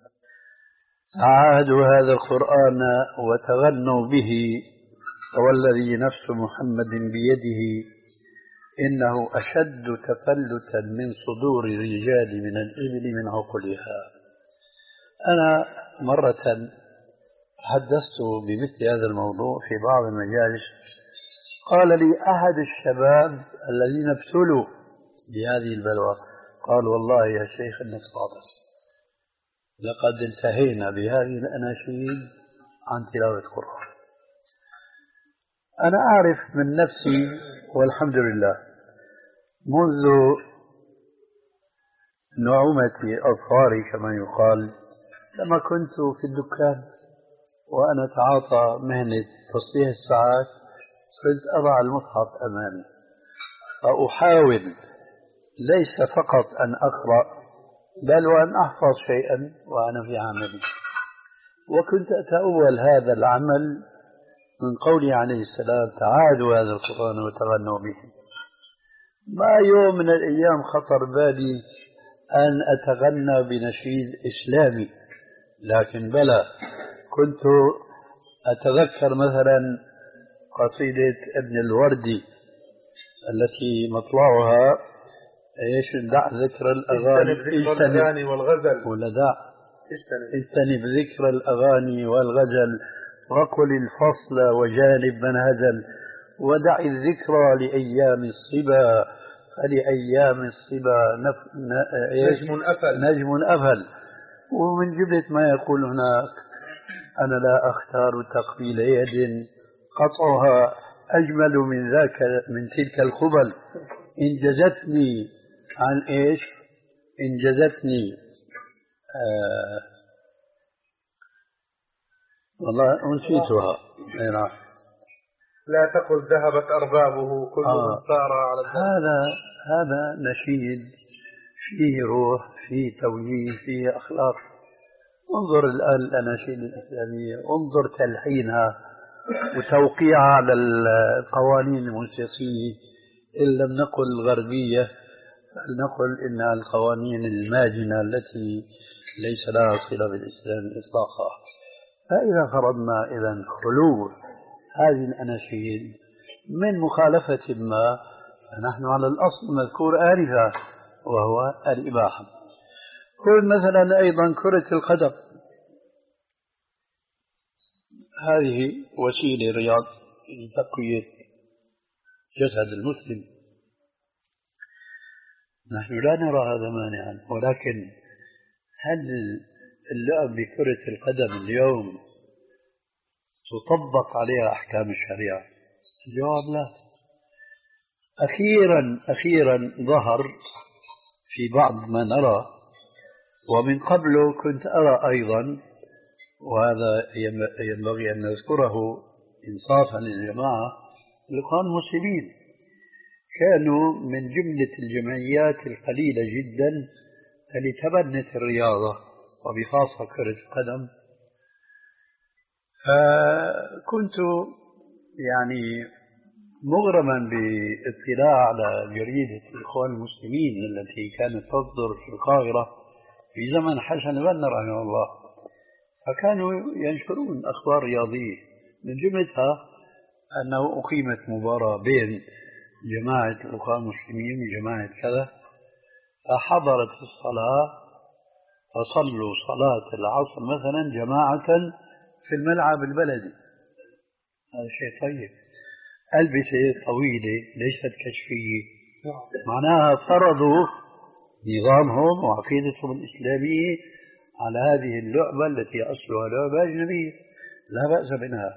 عاهدوا هذا القرآن وتغنوا به، والذي نفس محمد بيده إنه أشد تفلتا من صدور الرجال من الإبل من عقلها. أنا مرة تحدثت بمثل هذا الموضوع في بعض المجالس، قال لي أحد الشباب الذين ابتلوا بهذه البلوى، قال: والله يا شيخ إنك صادق، لقد انتهينا بهذه الأناشيد عن تلاوة القرآن. أنا أعرف من نفسي والحمد لله منذ نعومة أظفاري كما يقال، لما كنت في الدكان وأنا أتعاطى مهنة تصليح الساعات كنت أضع المصحف أمامي فأحاول ليس فقط أن أقرأ بل وأن أحفظ شيئا وأنا في عملي. وكنت أتأول هذا العمل من قوله عليه السلام تعالوا هذا القرآن وتغنوا به. ما يوم من الأيام خطر بالي أن أتغنى بنشيد إسلامي، لكن بلى كنت أتذكر مثلا قصيدة ابن الوردي التي مطلعها ايش دع ذكر الأغاني اجتنب الأغاني والغزل ولا دع اجتنب ذكر الأغاني والغزل وقل الفصل وجانب من هزل ودع الذكرى لأيام الصبا فلأيام الصبا نف... ن... نجم أفل نجم أفل. ومن جملة ما يقول هناك أنا لا أختار تقبيل يد قطعها أجمل من ذاك من تلك الخبل إن جزتني عن إيش إن جزتني آه والله نسيتها. لا تقل ذهبت أربابه كل آه. من سار على الدرب. هذا هذا نشيد فيه روح فيه توجيه فيه أخلاق. انظر الآن الأناشيد الإسلامية انظر تلحينها وتوقيعها على القوانين الموسيقية إن لم نقل الغربية فلنقل إنها القوانين الماجنة التي ليس لها صلة بالإسلام إطلاقا. فإذا فرضنا إذن خلو هذه الأناشيد من مخالفة ما فنحن على الأصل المذكور آنفا وهو الإباحة. قل مثلا أيضا كرة القدم هذه وسيلة رياض لتقوية جسد المسلم، نحن لا نرى هذا مانعا، ولكن هل اللعب بكرة القدم اليوم تطبق عليها أحكام الشريعة؟ الجواب لا. أخيرا أخيرا ظهر في بعض ما نرى، ومن قبله كنت أرى أيضا، وهذا ينبغي أن نذكره إنصافا للجماعة، الإخوان المسلمين كانوا من جملة الجمعيات القليلة جدا التي تبنت الرياضة وبخاصة كرة القدم. فكنت يعني مغرما باطلاع على جريدة الإخوان المسلمين التي كانت تصدر في القاهرة في زمن حسن البنا رحمه الله، فكانوا ينشرون أخبار رياضية من جملتها أنه أقيمت مباراة بين جماعة الإخوان المسلمين وجماعة كذا، فحضرت الصلاة فصلوا صلاة العصر مثلا جماعة في الملعب البلدي. هذا شيء طيب. ألبسة طويلة ليست كشفية، معناها فرضوا نظامهم وعقيدتهم الإسلامية على هذه اللعبة التي أصلها لعبة أجنبية لا بأس منها.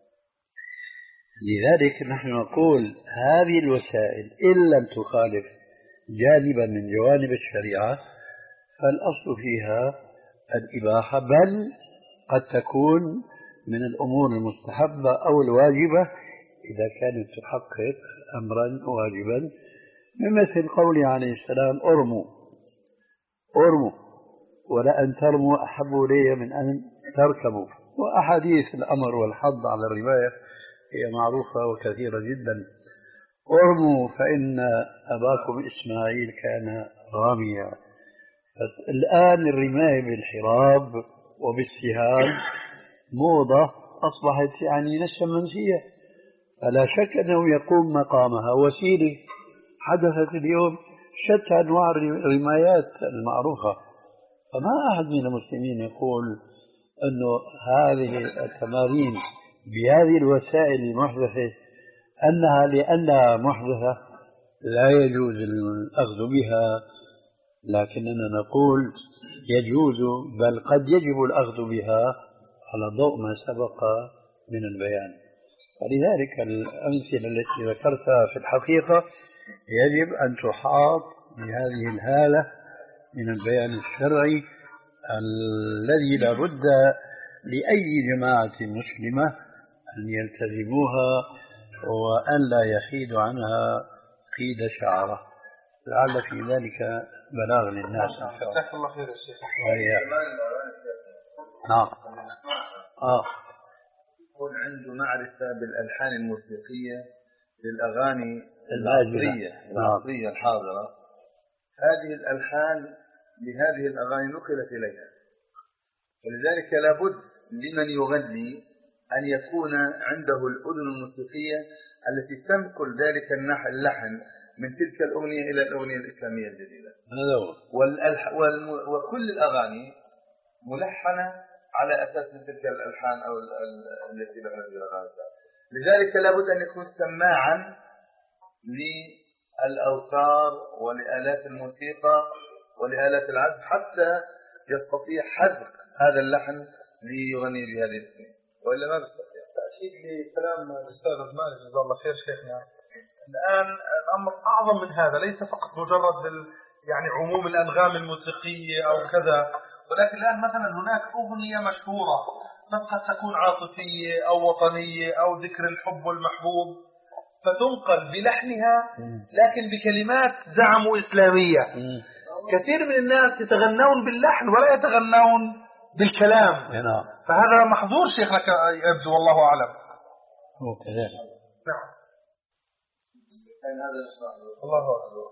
لذلك نحن نقول هذه الوسائل إن لم تخالف جانبا من جوانب الشريعة فالأصل فيها الإباحة، بل قد تكون من الأمور المستحبة أو الواجبة إذا كانت تحقق أمرا واجبا، مثل قوله عليه السلام أرموا أرموا ولا أن ترموا أحب إلي من أن تركبوا. وأحاديث الأمر والحض على الرماية هي معروفة وكثيرة جدا. أرموا فإن أباكم إسماعيل كان راميا. الآن الرماية بالحراب وبالسهام موضة أصبحت يعني نسيا منسية، فلا شك أنه يقوم مقامها وسيلة. حدثت اليوم شتى أنواع الرمايات المعروفة، فما أحد من المسلمين يقول أنه هذه التمارين بهذه الوسائل المحدثة أنها لأنها محدثة لا يجوز الأخذ بها، لكننا نقول يجوز بل قد يجب الأخذ بها على ضوء ما سبق من البيان. فلذلك الأمثلة التي ذكرتها في الحقيقة يجب أن تحاط بهذه الهالة من البيان الشرعي الذي لا بد لأي جماعة مسلمة أن يلتزموها وأن لا يحيدوا عنها قيد شعرة، لعل في ذلك بلاغ للناس. جزاك الله خير يا شيخ. نعم. آه. يكون عنده معرفة بالألحان الموسيقية للأغاني العصرية العصرية الحاضرة. هذه الألحان لهذه الأغاني نقلت إليها، ولذلك لابد لمن يغني أن يكون عنده الأذن الموسيقية التي تنقل ذلك اللحن من تلك الأغنية إلى الأغنية الإسلامية الجديدة. والألح... والم... وكل الأغاني ملحنة على أساس من تلك الألحان أو ال... ال... التي لحنت الأغاني. لذلك لابد أن يكون سماعا للأوتار ولآلات الموسيقى ولآلات العزف حتى يستطيع حذف هذا اللحن ليغني بهذه الأغنية، وإلا ما بيستطيع. تأكيد لكلام الأستاذ مالك جزاه الله خير شيخنا. الآن الأمر أعظم من هذا، ليس فقط مجرد يعني عموم الأنغام الموسيقية أو كذا، ولكن الآن مثلا هناك أغنية مشهورة قد تكون عاطفية أو وطنية أو ذكر الحب والمحبوب، فتنقل بلحنها لكن بكلمات زعموا إسلامية. كثير من الناس يتغنون باللحن ولا يتغنون بالكلام. فهذا محظور شيخنا يبدو، والله أعلم. هو كذلك. نعم. الله أكبر.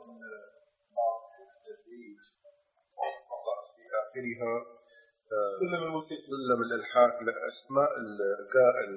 في آخرها سلم الموسيقى سلم الألحان أسماء القائل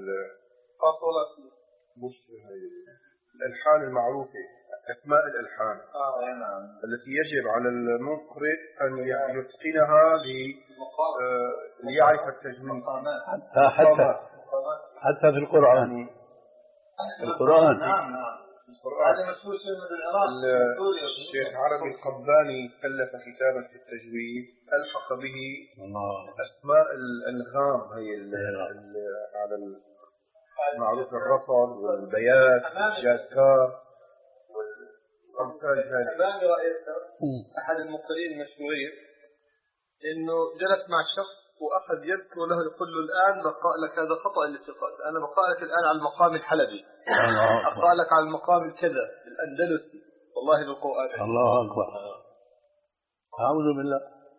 مش الألحان المعروفة، أسماء الألحان آه. التي يجب على المقرئ أن يتقنها ليعرف التجويد. حتى حتى في القرآن. القرآن. نعم نعم. هذا مسؤول من العراق. الشيخ عربي القباني كلف كتابا في التجويد ألحق به أسماء الأنغام هي على معروف الرطل والبيات والجاسكار والأمثال هذه. أمامي رأيت أحد المقرئين المشهورين إنه جلس مع الشخص وأخذ يذكر له يقول له الآن بقرأ لك هذا خطأ الاتقاد، أنا بقرأ لك الآن على المقام الحلبي، أقرأ لك على المقام الكذا الأندلسي، والله بالقرآن. الله أكبر. أعوذ بالله.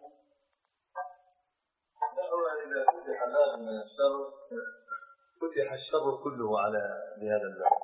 إذا فتح باب من الشر فتح الشر كله على بهذا الباب.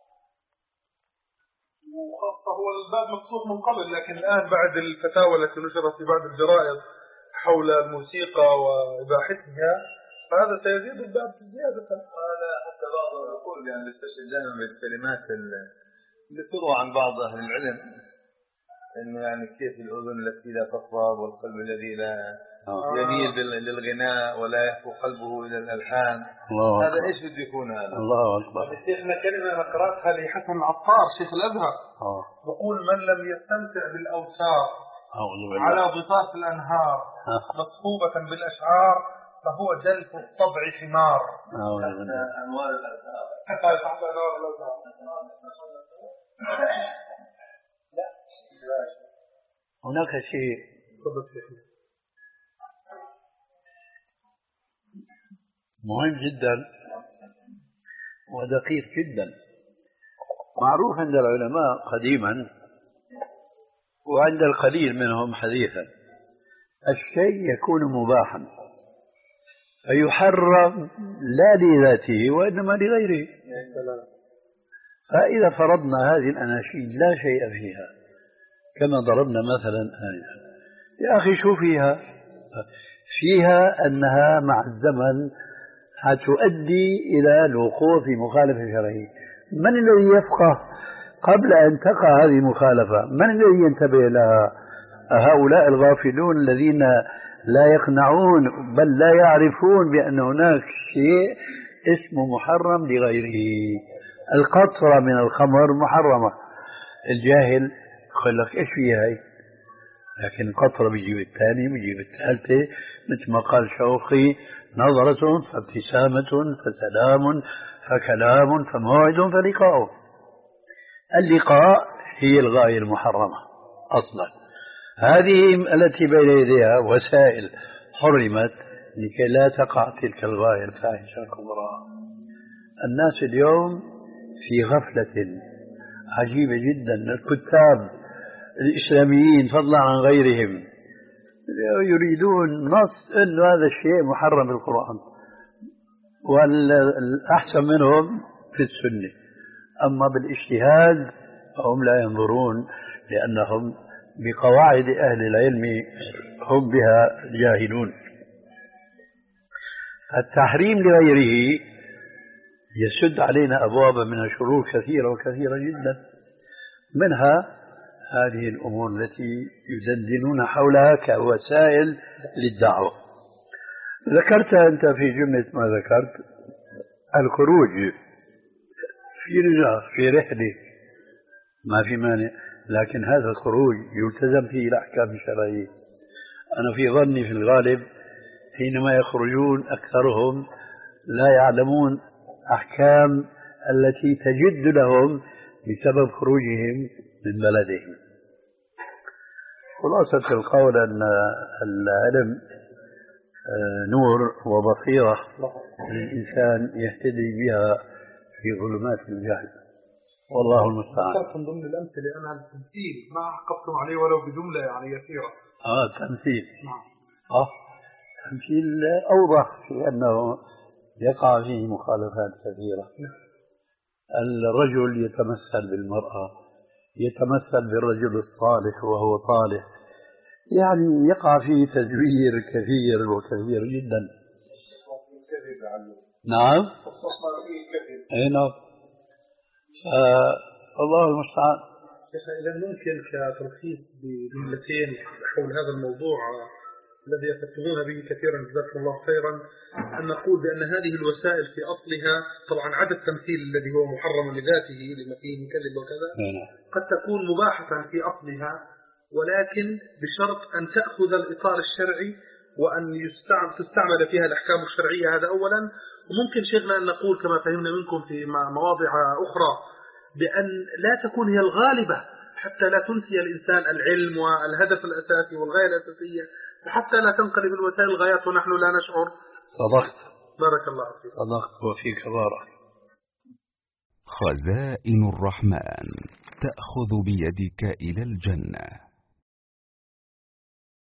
وخاصة هو الباب مفتوح من قبل، لكن الآن بعد الفتاوى التي نشرت في بعض الجرائد حول الموسيقى وإباحتها فهذا سيزيد الباب في زيادة. وهذا حتى بعضهم يقول يعني يستشهد دائما بالكلمات اللي تروى عن بعض أهل العلم إنه يعني كيف الأذن التي لا تصاب والقلب الذي لا يميل للغناء ولا يحفو قلبه إلى الألحان. هذا إيش بده يكون هذا؟ الله أكبر. شيخنا كلمة أنا قرأتها لحسن العطار شيخ الأزهر يقول من لم يستمتع بالأوتار على ضفاف الأنهار مصحوبة بالأشعار فهو جلف الطبع حمار. أنوار الأزهار. تحت أنوار الأزهار. هناك شيء مهم جدا ودقيق جدا، معروف عند العلماء قديما وعند القليل منهم حديثا، الشيء يكون مباحا فيحرم لا لذاته وإنما لغيره. فإذا فرضنا هذه الأناشيد لا شيء فيها كما ضربنا مثلا آية، يا أخي شو فيها؟ فيها أنها مع الزمن حتؤدي إلى الوقوع في مخالفة شرعية. من الذي يفقه قبل أن تقع هذه المخالفة؟ من الذي ينتبه لها؟ هؤلاء الغافلون الذين لا يقنعون بل لا يعرفون بأن هناك شيء اسمه محرم لغيره. القطرة من الخمر محرمة، الجاهل يقول لك إيش فيها هي؟ لكن القطرة بيجيب الثاني بيجيب الثالثة، مثل ما قال شوقي نظرة فابتسامة فسلام فكلام فموعد فلقاء. اللقاء هي الغاية المحرمة أصلا. هذه التي بين يديها وسائل حرمت لكي لا تقع تلك الغاية الفاحشة الكبرى. الناس اليوم في غفلة عجيبة جدا. الكتاب الإسلاميين فضلا عن غيرهم يريدون نص أن هذا الشيء محرم بالقرآن، والأحسن منهم في السنة. أما بالاجتهاد فهم لا ينظرون، لأنهم بقواعد أهل العلم هم بها جاهلون. التحريم لغيره يسد علينا أبوابا من الشرور كثيرة وكثيرة جدا، منها هذه الأمور التي يدندنون حولها كوسائل للدعوة. ذكرت أنت في جملة ما ذكرت الخروج في رجاء في رحلة، ما في مانع، لكن هذا الخروج يلتزم فيه الأحكام الشرعية. أنا في ظني في الغالب حينما يخرجون أكثرهم لا يعلمون أحكام التي تجد لهم بسبب خروجهم من بلدهم. خلاصة القول أن العلم نور وبصيرة للإنسان يهتدي بها في ظلمات الجهل، والله المستعان. من ضمن الأمثلة أنا التمثيل ما عقبتم عليه ولو بجملة يعني يسيرة. آه تمثيل. نعم. آه تمثيل أوضح في أنه يقع فيه مخالفات كثيرة. الرجل يتمثل بالمرأة، يتمثل بالرجل الصالح وهو طالح، يعني يقع فيه تزوير كثير وكثير جدا. نعم. اي نعم. الله المستعان. إذا ممكن كتلخيص بجملتين حول هذا الموضوع الذي يفتقون به كثيرا جزاكم الله خيرا، أن نقول بأن هذه الوسائل في أصلها طبعا عدا التمثيل الذي هو محرم لذاته لما فيه من كذب وكذا قد تكون مباحة في أصلها، ولكن بشرط أن تأخذ الإطار الشرعي وأن تستعمل فيها الأحكام الشرعية. هذا أولا. وممكن شيخنا أن نقول كما فهمنا منكم في مواضع أخرى بأن لا تكون هي الغالبة حتى لا تنسي الإنسان العلم والهدف الأساسي والغاية الأساسية، وحتى لا تنقلب الوسائل الغايات ونحن لا نشعر. صدقت. بارك الله فيك. صدقت وفيك بارك. خزائن الرحمن تأخذ بيدك إلى الجنة.